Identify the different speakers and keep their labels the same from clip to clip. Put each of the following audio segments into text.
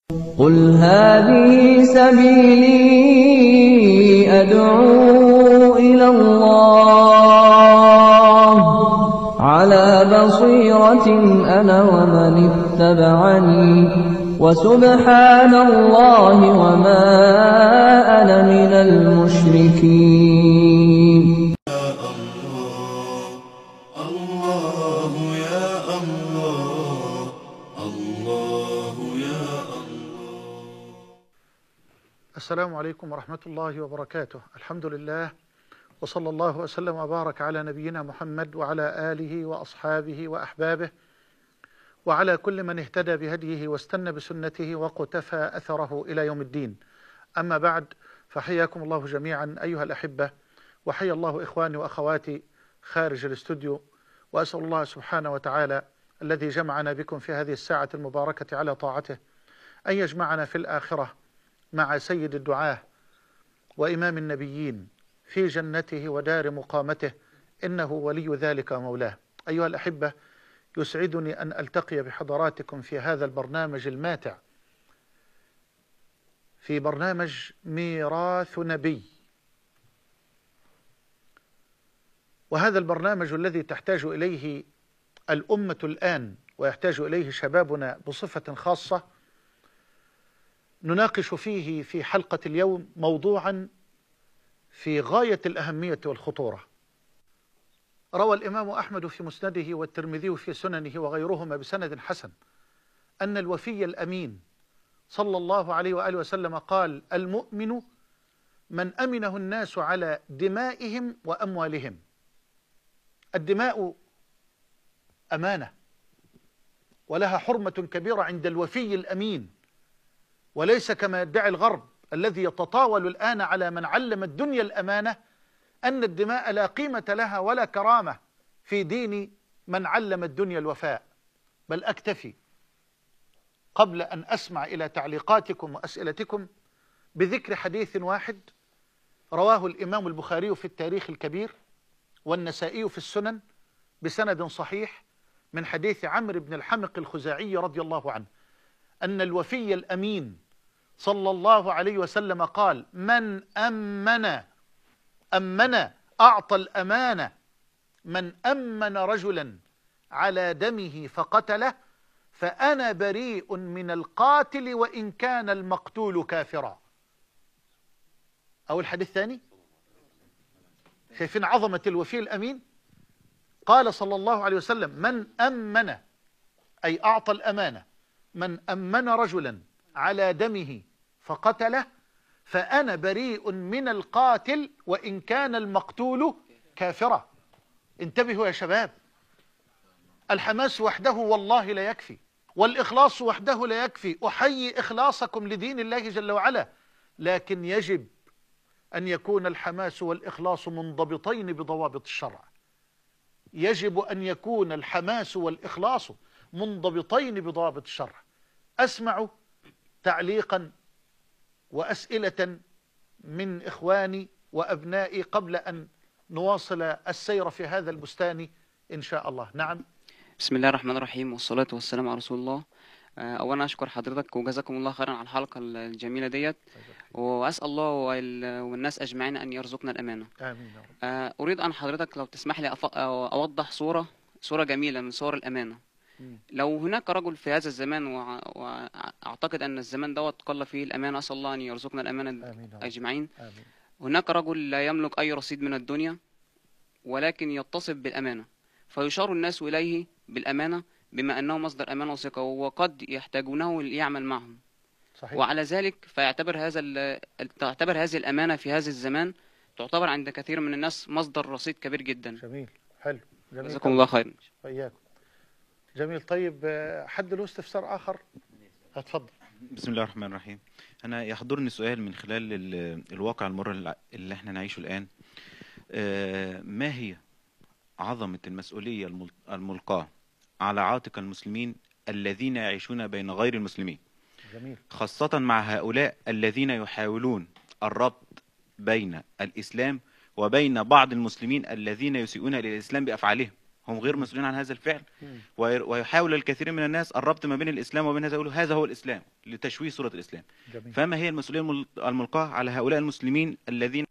Speaker 1: قل هذه سبيلي أدعو إلى الله على بصيرة أنا ومن اتبعني وسبحان الله وما أنا من المشركين.
Speaker 2: السلام عليكم ورحمة الله وبركاته. الحمد لله، وصلى الله وسلم وبارك على نبينا محمد وعلى آله وأصحابه وأحبابه وعلى كل من اهتدى بهديه واستنى بسنته وقتفى أثره إلى يوم الدين. أما بعد، فحياكم الله جميعا أيها الأحبة، وحيا الله إخواني وأخواتي خارج الاستوديو، وأسأل الله سبحانه وتعالى الذي جمعنا بكم في هذه الساعة المباركة على طاعته أن يجمعنا في الآخرة مع سيد الدعاة وإمام النبيين في جنته ودار مقامته، إنه ولي ذلك ومولاه. أيها الأحبة، يسعدني أن ألتقي بحضراتكم في هذا البرنامج الماتع، في برنامج ميراث نبي. وهذا البرنامج الذي تحتاج إليه الأمة الآن ويحتاج إليه شبابنا بصفة خاصة، نناقش فيه في حلقة اليوم موضوعا في غاية الأهمية والخطورة. روى الإمام أحمد في مسنده والترمذي في سننه وغيرهما بسند حسن أن الوفي الأمين صلى الله عليه وآله وسلم قال: المؤمن من أمنه الناس على دمائهم وأموالهم. الدماء أمانة ولها حرمة كبيرة عند الوفي الأمين، وليس كما يدعي الغرب الذي يتطاول الآن على من علم الدنيا الأمانة أن الدماء لا قيمة لها ولا كرامة في دين من علم الدنيا الوفاء. بل أكتفي قبل أن أسمع إلى تعليقاتكم وأسئلتكم بذكر حديث واحد رواه الإمام البخاري في التاريخ الكبير والنسائي في السنن بسند صحيح من حديث عمرو بن الحمق الخزاعي رضي الله عنه أن الوفي الأمين صلى الله عليه وسلم قال: من أمن أعطى الأمانة، من أمن رجلا على دمه فقتله فأنا بريء من القاتل وإن كان المقتول كافرا. أو الحديث الثاني، شايفين عظمة الوفي الأمين؟ قال صلى الله عليه وسلم: من أمن، أي أعطى الأمانة، من أمن رجلا على دمه فقتله فأنا بريء من القاتل وإن كان المقتول كافرا. انتبهوا يا شباب، الحماس وحده والله لا يكفي، والإخلاص وحده لا يكفي. أحيي إخلاصكم لدين الله جل وعلا، لكن يجب أن يكون الحماس والإخلاص منضبطين بضوابط الشرع. يجب أن يكون الحماس والإخلاص منضبطين بضوابط الشرع. أسمع تعليقا وأسئلة من إخواني وأبنائي قبل أن نواصل السير في هذا البستان إن شاء الله. نعم.
Speaker 3: بسم الله الرحمن الرحيم، والصلاة والسلام على رسول الله. أولا أشكر حضرتك وجزاكم الله خيرا على الحلقة الجميلة ديت، وأسأل الله والناس أجمعين أن يرزقنا الأمانة.
Speaker 2: آمين يا رب.
Speaker 3: أريد أن حضرتك لو تسمح لي أوضح صورة جميلة من صور الأمانة. لو هناك رجل في هذا الزمان، وأعتقد أن الزمان دوت قل فيه الأمانة، أسأل الله أن يرزقنا الأمانة أجمعين.
Speaker 2: آمين.
Speaker 3: هناك رجل لا يملك أي رصيد من الدنيا ولكن يتصف بالأمانة، فيشار الناس إليه بالأمانة بما أنه مصدر أمانة وثقة، وقد يحتاجونه ليعمل معهم.
Speaker 2: صحيح.
Speaker 3: وعلى ذلك تعتبر هذه الأمانة في هذا الزمان تعتبر عند كثير من الناس مصدر رصيد كبير جدا.
Speaker 2: جميل، حلو، جميل.
Speaker 3: جزاكم الله خيرا.
Speaker 2: وإياكم. جميل. طيب، حد له استفسار آخر؟ اتفضل.
Speaker 4: بسم الله الرحمن الرحيم. أنا يحضرني سؤال من خلال الواقع المر اللي احنا نعيشه الآن. ما هي عظمة المسؤولية الملقاة على عاتق المسلمين الذين يعيشون بين غير المسلمين؟
Speaker 2: جميل.
Speaker 4: خاصة مع هؤلاء الذين يحاولون الربط بين الإسلام وبين بعض المسلمين الذين يسيئون إلى الإسلام بأفعالهم. هم غير مسؤولين عن هذا الفعل. ويحاول الكثير من الناس الربط ما بين الإسلام وبين هذا، يقولوا هذا هو الإسلام لتشويه صورة الإسلام.
Speaker 2: جميل.
Speaker 4: فما هي المسؤولية الملقاة على هؤلاء المسلمين الذين؟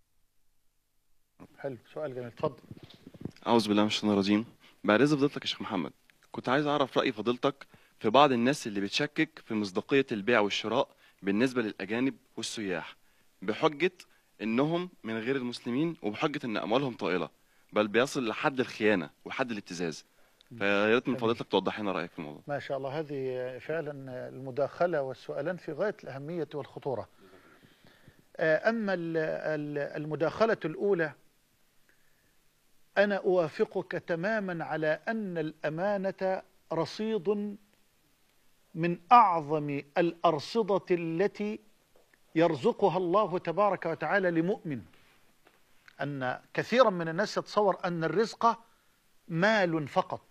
Speaker 2: حلو، سؤال جميل، اتفضل.
Speaker 5: أعوذ بالله من الشيطان الرجيم. بعد إذن فضيلتك يا شيخ محمد، كنت عايز أعرف رأي فضيلتك في بعض الناس اللي بتشكك في مصداقية البيع والشراء بالنسبة للأجانب والسياح بحجة إنهم من غير المسلمين وبحجة إن أموالهم طائلة، بل بيصل لحد الخيانة وحد الابتزاز. فيا ريت من فضيلتك توضح لنا رأيك في الموضوع.
Speaker 2: ما شاء الله، هذه فعلا المداخلة والسؤالان في غاية الأهمية والخطورة. أما المداخلة الأولى، أنا أوافقك تماما على أن الأمانة رصيد من أعظم الأرصدة التي يرزقها الله تبارك وتعالى لمؤمن. أن كثيرا من الناس يتصور أن الرزق مال فقط،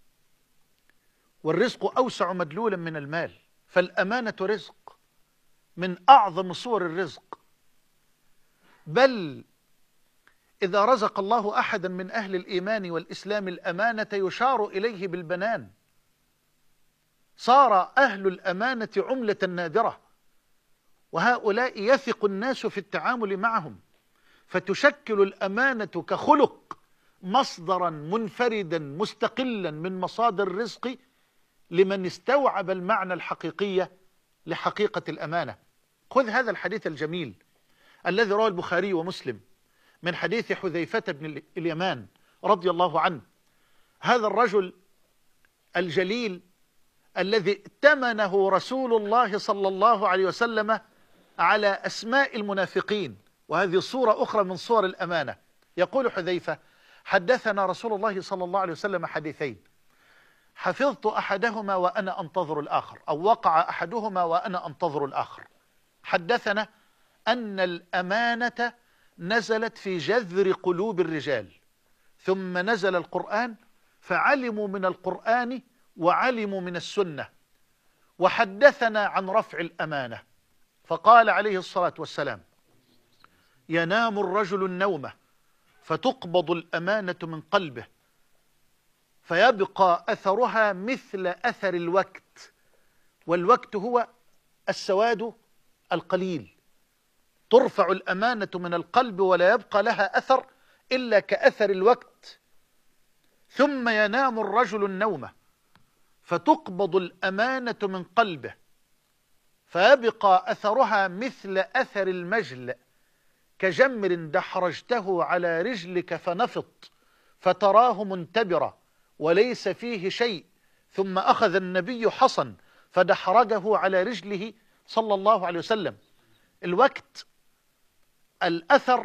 Speaker 2: والرزق أوسع مدلولا من المال، فالأمانة رزق من أعظم صور الرزق. بل إذا رزق الله أحدا من أهل الإيمان والإسلام الأمانة يشار إليه بالبنان، صار أهل الأمانة عملة نادرة، وهؤلاء يثق الناس في التعامل معهم، فتشكل الأمانة كخلق مصدرا منفردا مستقلا من مصادر الرزق لمن استوعب المعنى الحقيقي لحقيقة الأمانة. خذ هذا الحديث الجميل الذي رواه البخاري ومسلم من حديث حذيفة بن اليمان رضي الله عنه، هذا الرجل الجليل الذي ائتمنه رسول الله صلى الله عليه وسلم على أسماء المنافقين، وهذه صورة أخرى من صور الأمانة. يقول حذيفة: حدثنا رسول الله صلى الله عليه وسلم حديثين، حفظت أحدهما وأنا أنتظر الآخر، أو وقع أحدهما وأنا أنتظر الآخر. حدثنا أن الأمانة نزلت في جذر قلوب الرجال، ثم نزل القرآن فعلموا من القرآن وعلموا من السنة. وحدثنا عن رفع الأمانة، فقال عليه الصلاة والسلام: ينام الرجل النومة فتقبض الأمانة من قلبه فيبقى أثرها مثل أثر الوقت، والوقت هو السواد القليل. ترفع الأمانة من القلب ولا يبقى لها أثر إلا كأثر الوقت. ثم ينام الرجل النومة فتقبض الأمانة من قلبه فيبقى أثرها مثل أثر المجل، كجمر دحرجته على رجلك فنفط فتراه منتبرا وليس فيه شيء. ثم أخذ النبي حصن فدحرجه على رجله صلى الله عليه وسلم. الوقت الأثر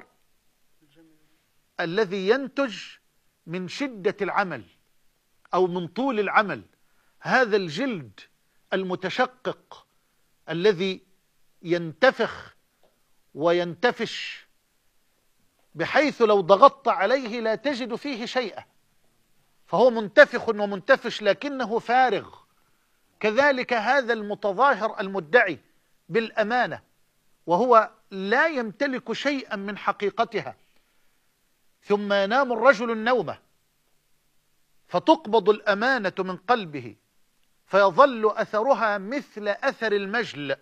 Speaker 2: الذي ينتج من شدة العمل أو من طول العمل، هذا الجلد المتشقق الذي ينتفخ وينتفش بحيث لو ضغطت عليه لا تجد فيه شيئا، فهو منتفخ ومنتفش لكنه فارغ. كذلك هذا المتظاهر المدعي بالأمانة وهو لا يمتلك شيئا من حقيقتها. ثم ينام الرجل النومة فتقبض الأمانة من قلبه فيظل أثرها مثل أثر المجل،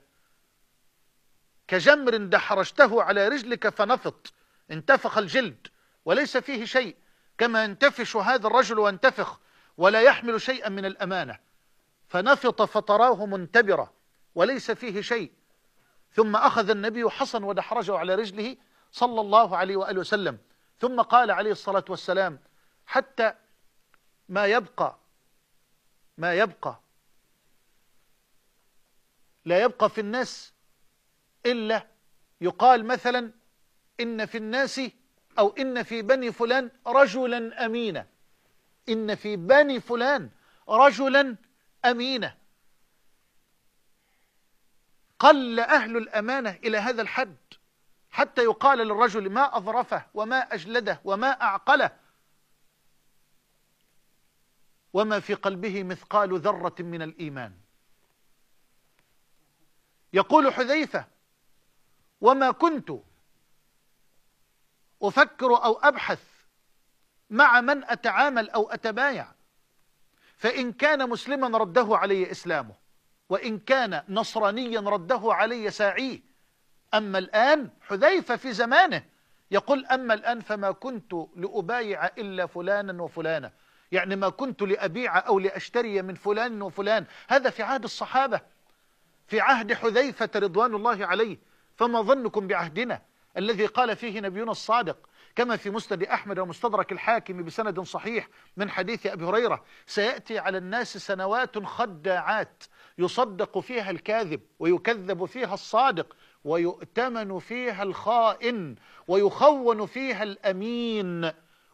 Speaker 2: كجمر دحرجته على رجلك فنفط. انتفخ الجلد وليس فيه شيء، كما ينتفش هذا الرجل وينتفخ ولا يحمل شيئا من الأمانة، فنفط فتراه منتبرا وليس فيه شيء. ثم أخذ النبي حصن ودحرجه على رجله صلى الله عليه وآله وسلم، ثم قال عليه الصلاة والسلام: حتى ما يبقى لا يبقى في الناس إلا يقال مثلا إن في الناس أو إن في بني فلان رجلا أمينا، إن في بني فلان رجلا أمينا. قل أهل الأمانة إلى هذا الحد حتى يقال للرجل ما أظرفه وما أجلده وما أعقله وما في قلبه مثقال ذرة من الإيمان. يقول حذيفة: وما كنت أفكر أو أبحث مع من أتعامل أو أتبايع. فإن كان مسلما رده علي إسلامه، وإن كان نصرانيا رده علي ساعيه. أما الآن حذيفة في زمانه يقول: أما الآن فما كنت لأبايع إلا فلانا وفلانا، يعني ما كنت لأبيع أو لأشتري من فلان وفلان. هذا في عهد الصحابة، في عهد حذيفة رضوان الله عليه. فما ظنكم بعهدنا الذي قال فيه نبينا الصادق كما في مسند أحمد ومستدرك الحاكم بسند صحيح من حديث أبي هريرة: سيأتي على الناس سنوات خداعات يصدق فيها الكاذب ويكذب فيها الصادق ويؤتمن فيها الخائن ويخون فيها الأمين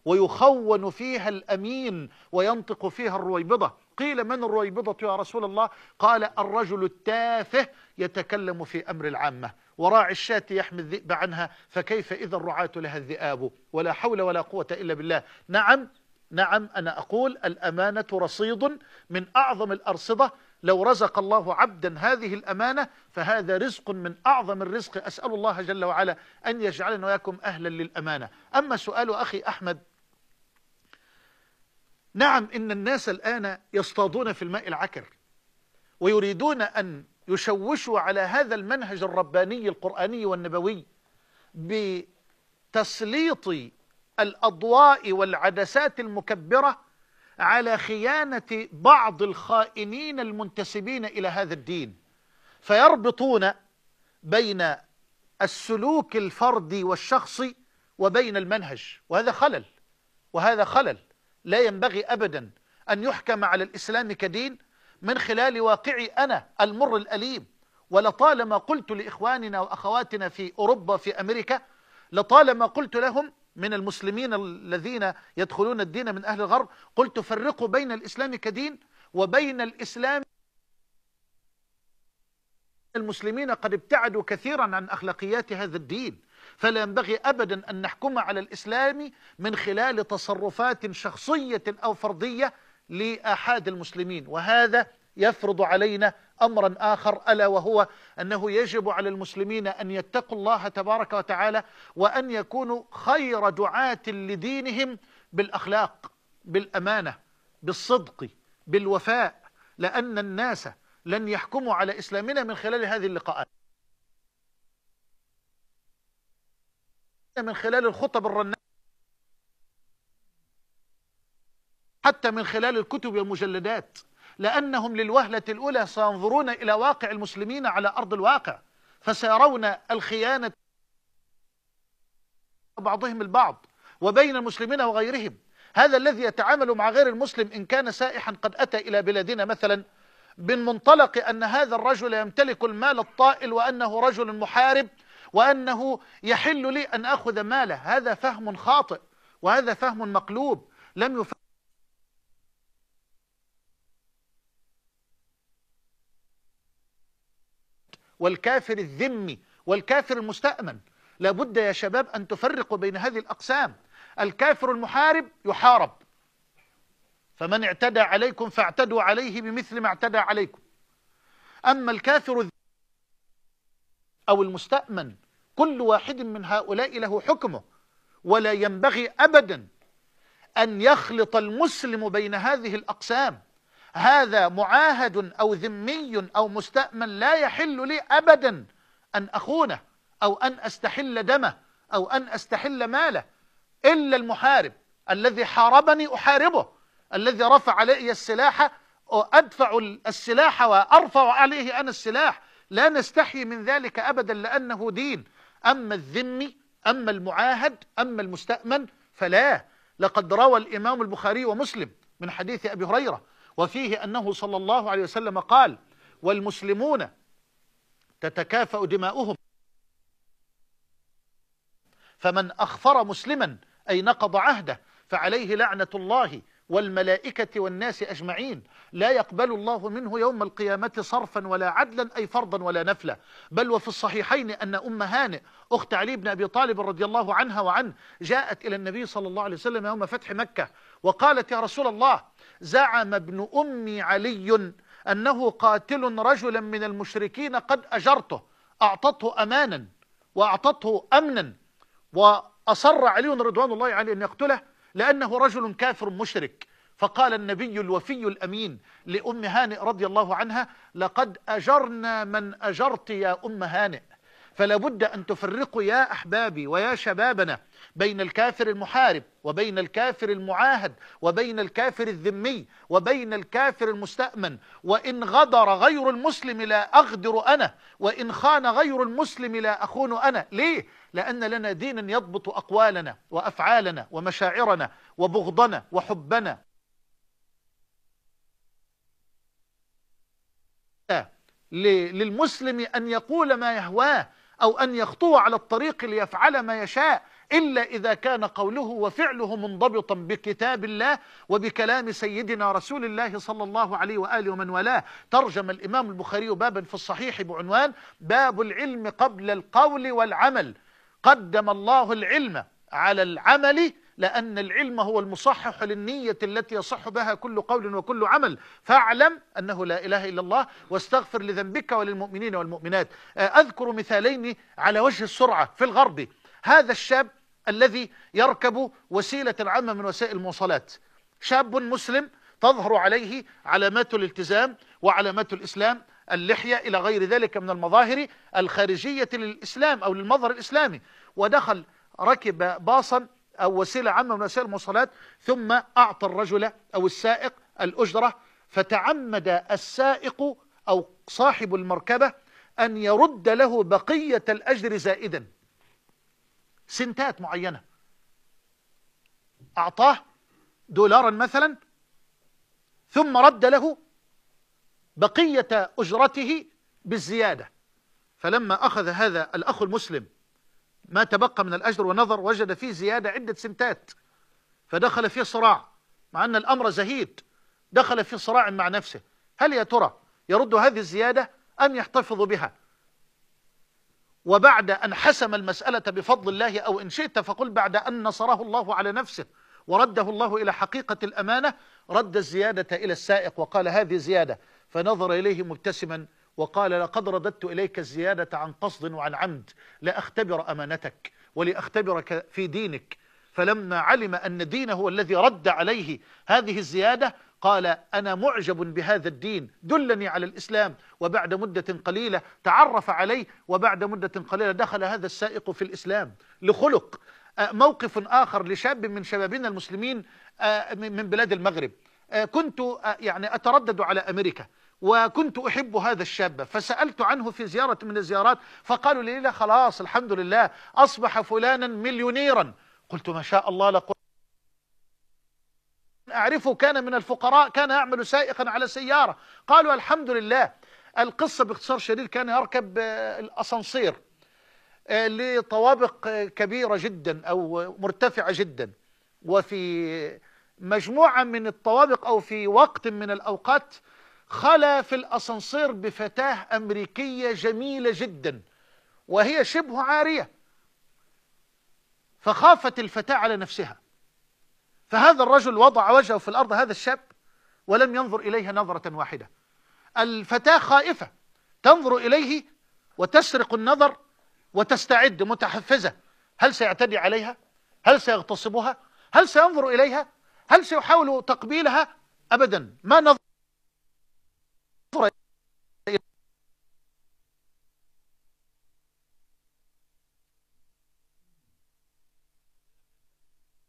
Speaker 2: وينطق فيها الرويبضة. قيل: من الرويبضة يا رسول الله؟ قال: الرجل التافه يتكلم في أمر العامة، وراعي الشاة يحمي الذئب عنها، فكيف إذا الرعاة لها الذئاب؟ ولا حول ولا قوة إلا بالله. نعم أنا أقول: الأمانة رصيد من أعظم الأرصدة. لو رزق الله عبدا هذه الأمانة فهذا رزق من أعظم الرزق. أسأل الله جل وعلا أن يجعلنا وإياكم أهلا للأمانة. أما سؤال أخي أحمد، نعم إن الناس الآن يصطادون في الماء العكر ويريدون أن يشوشوا على هذا المنهج الرباني القرآني والنبوي بتسليط الأضواء والعدسات المكبرة على خيانة بعض الخائنين المنتسبين إلى هذا الدين، فيربطون بين السلوك الفردي والشخصي وبين المنهج. وهذا خلل لا ينبغي أبدا أن يحكم على الإسلام كدين من خلال واقعي أنا المر الأليم. ولطالما قلت لإخواننا وأخواتنا في أوروبا في أمريكا، لطالما قلت لهم من المسلمين الذين يدخلون الدين من أهل الغرب، قلت: فرقوا بين الإسلام كدين وبين الإسلام. المسلمين قد ابتعدوا كثيرا عن أخلاقيات هذا الدين، فلا ينبغي أبدا أن نحكم على الإسلام من خلال تصرفات شخصية أو فردية لآحاد المسلمين. وهذا يفرض علينا أمرا آخر، ألا وهو أنه يجب على المسلمين أن يتقوا الله تبارك وتعالى، وأن يكونوا خير دعاة لدينهم بالأخلاق، بالأمانة، بالصدق، بالوفاء، لأن الناس لن يحكموا على إسلامنا من خلال هذه اللقاءات، من خلال الخطب الرنانة، حتى من خلال الكتب والمجلدات، لأنهم للوهلة الأولى سينظرون إلى واقع المسلمين على أرض الواقع، فسيرون الخيانة بعضهم البعض وبين المسلمين وغيرهم. هذا الذي يتعامل مع غير المسلم إن كان سائحا قد أتى إلى بلادنا مثلا من منطلق أن هذا الرجل يمتلك المال الطائل وأنه رجل محارب وأنه يحل لي أن أخذ ماله، هذا فهم خاطئ وهذا فهم مقلوب لم يفهم. والكافر الذمي والكافر المستأمن، لابد يا شباب أن تفرقوا بين هذه الأقسام. الكافر المحارب يحارب، فمن اعتدى عليكم فاعتدوا عليه بمثل ما اعتدى عليكم. أما الكافر أو المستأمن كل واحد من هؤلاء له حكمه، ولا ينبغي أبدا أن يخلط المسلم بين هذه الأقسام. هذا معاهد أو ذمي أو مستأمن، لا يحل لي أبدا أن أخونه أو أن أستحل دمه أو أن أستحل ماله، إلا المحارب الذي حاربني أحاربه، الذي رفع علي السلاح أدفع السلاح وأرفع عليه أنا السلاح، لا نستحي من ذلك أبدا لأنه دين. أما الذمي، أما المعاهد، أما المستأمن فلا. لقد روى الإمام البخاري ومسلم من حديث أبي هريرة وفيه أنه صلى الله عليه وسلم قال: والمسلمون تتكافأ دماؤهم، فمن أخفر مسلما أي نقض عهده فعليه لعنة الله والملائكة والناس أجمعين، لا يقبل الله منه يوم القيامة صرفا ولا عدلا أي فرضا ولا نفلا. بل وفي الصحيحين أن أم هانئ أخت علي بن أبي طالب رضي الله عنها وعنه جاءت إلى النبي صلى الله عليه وسلم يوم فتح مكة وقالت: يا رسول الله، زعم ابن أمي علي أنه قاتل رجلا من المشركين قد أجرته، أعطته أمانا وأعطته أمنا، وأصر علي رضوان الله عليه أن يقتله، لأنه رجل كافر مشرك. فقال النبي الوفي الأمين لأم هانئ رضي الله عنها: لقد أجرنا من أجرت يا أم هانئ. فلا بد أن تفرقوا يا أحبابي ويا شبابنا بين الكافر المحارب وبين الكافر المعاهد وبين الكافر الذمي وبين الكافر المستأمن. وإن غدر غير المسلم لا أغدر أنا، وإن خان غير المسلم لا أخون أنا. ليه؟ لأن لنا دينا يضبط أقوالنا وأفعالنا ومشاعرنا وبغضنا وحبنا. للمسلم أن يقول ما يهواه أو أن يخطو على الطريق ليفعل ما يشاء، إلا إذا كان قوله وفعله منضبطا بكتاب الله وبكلام سيدنا رسول الله صلى الله عليه وآله ومن والاه. ترجم الإمام البخاري بابا في الصحيح بعنوان: باب العلم قبل القول والعمل. قدم الله العلم على العمل لأن العلم هو المصحح للنية التي يصح بها كل قول وكل عمل. فاعلم أنه لا إله إلا الله واستغفر لذنبك وللمؤمنين والمؤمنات. أذكر مثالين على وجه السرعة في الغرب. هذا الشاب الذي يركب وسيلة عامة من وسائل المواصلات، شاب مسلم تظهر عليه علامات الالتزام وعلامات الإسلام، اللحية إلى غير ذلك من المظاهر الخارجية للإسلام أو للمظهر الإسلامي، ودخل ركب باصا أو وسيلة عامة من وسائل المواصلات، ثم أعطى الرجل أو السائق الأجرة، فتعمد السائق أو صاحب المركبة أن يرد له بقية الأجر زائدا، سنتات معينة. أعطاه $1 مثلا، ثم رد له بقية أجرته بالزيادة. فلما أخذ هذا الأخ المسلم ما تبقى من الأجر ونظر وجد فيه زيادة عدة سنتات، فدخل فيه صراع، مع أن الأمر زهيد. دخل في صراع مع نفسه، هل يا ترى يرد هذه الزيادة أم يحتفظ بها؟ وبعد أن حسم المسألة بفضل الله، أو إن شئت فقل بعد أن نصره الله على نفسه ورده الله إلى حقيقة الأمانة، رد الزيادة إلى السائق وقال: هذه زيادة. فنظر إليه مبتسما وقال: لقد رددت إليك الزيادة عن قصد وعن عمد، لأختبر أمانتك ولأختبرك في دينك. فلما علم أن دينه هو الذي رد عليه هذه الزيادة قال: أنا معجب بهذا الدين، دلني على الإسلام. وبعد مدة قليلة تعرف عليه، وبعد مدة قليلة دخل هذا السائق في الإسلام لخلق. موقف آخر لشاب من شبابنا المسلمين من بلاد المغرب. كنت يعني أتردد على أمريكا، وكنت أحب هذا الشاب، فسألت عنه في زيارة من الزيارات، فقالوا لي: لا خلاص الحمد لله أصبح فلانا مليونيرا. قلت: ما شاء الله. لقد أعرفه كان من الفقراء، كان يعمل سائقا على سيارة. قالوا: الحمد لله. القصة باختصار شديد: كان يركب الأسانسير لطوابق كبيرة جدا أو مرتفعة جدا، وفي مجموعة من الطوابق أو في وقت من الأوقات خلا في الأسانسير بفتاة أمريكية جميلة جدا وهي شبه عارية، فخافت الفتاة على نفسها، فهذا الرجل وضع وجهه في الأرض، هذا الشاب، ولم ينظر إليها نظرة واحدة. الفتاة خائفة تنظر إليه وتسرق النظر وتستعد متحفزة. هل سيعتدي عليها؟ هل سيغتصبها؟ هل سينظر إليها؟ هل سيحاول تقبيلها؟ أبدا، ما نظر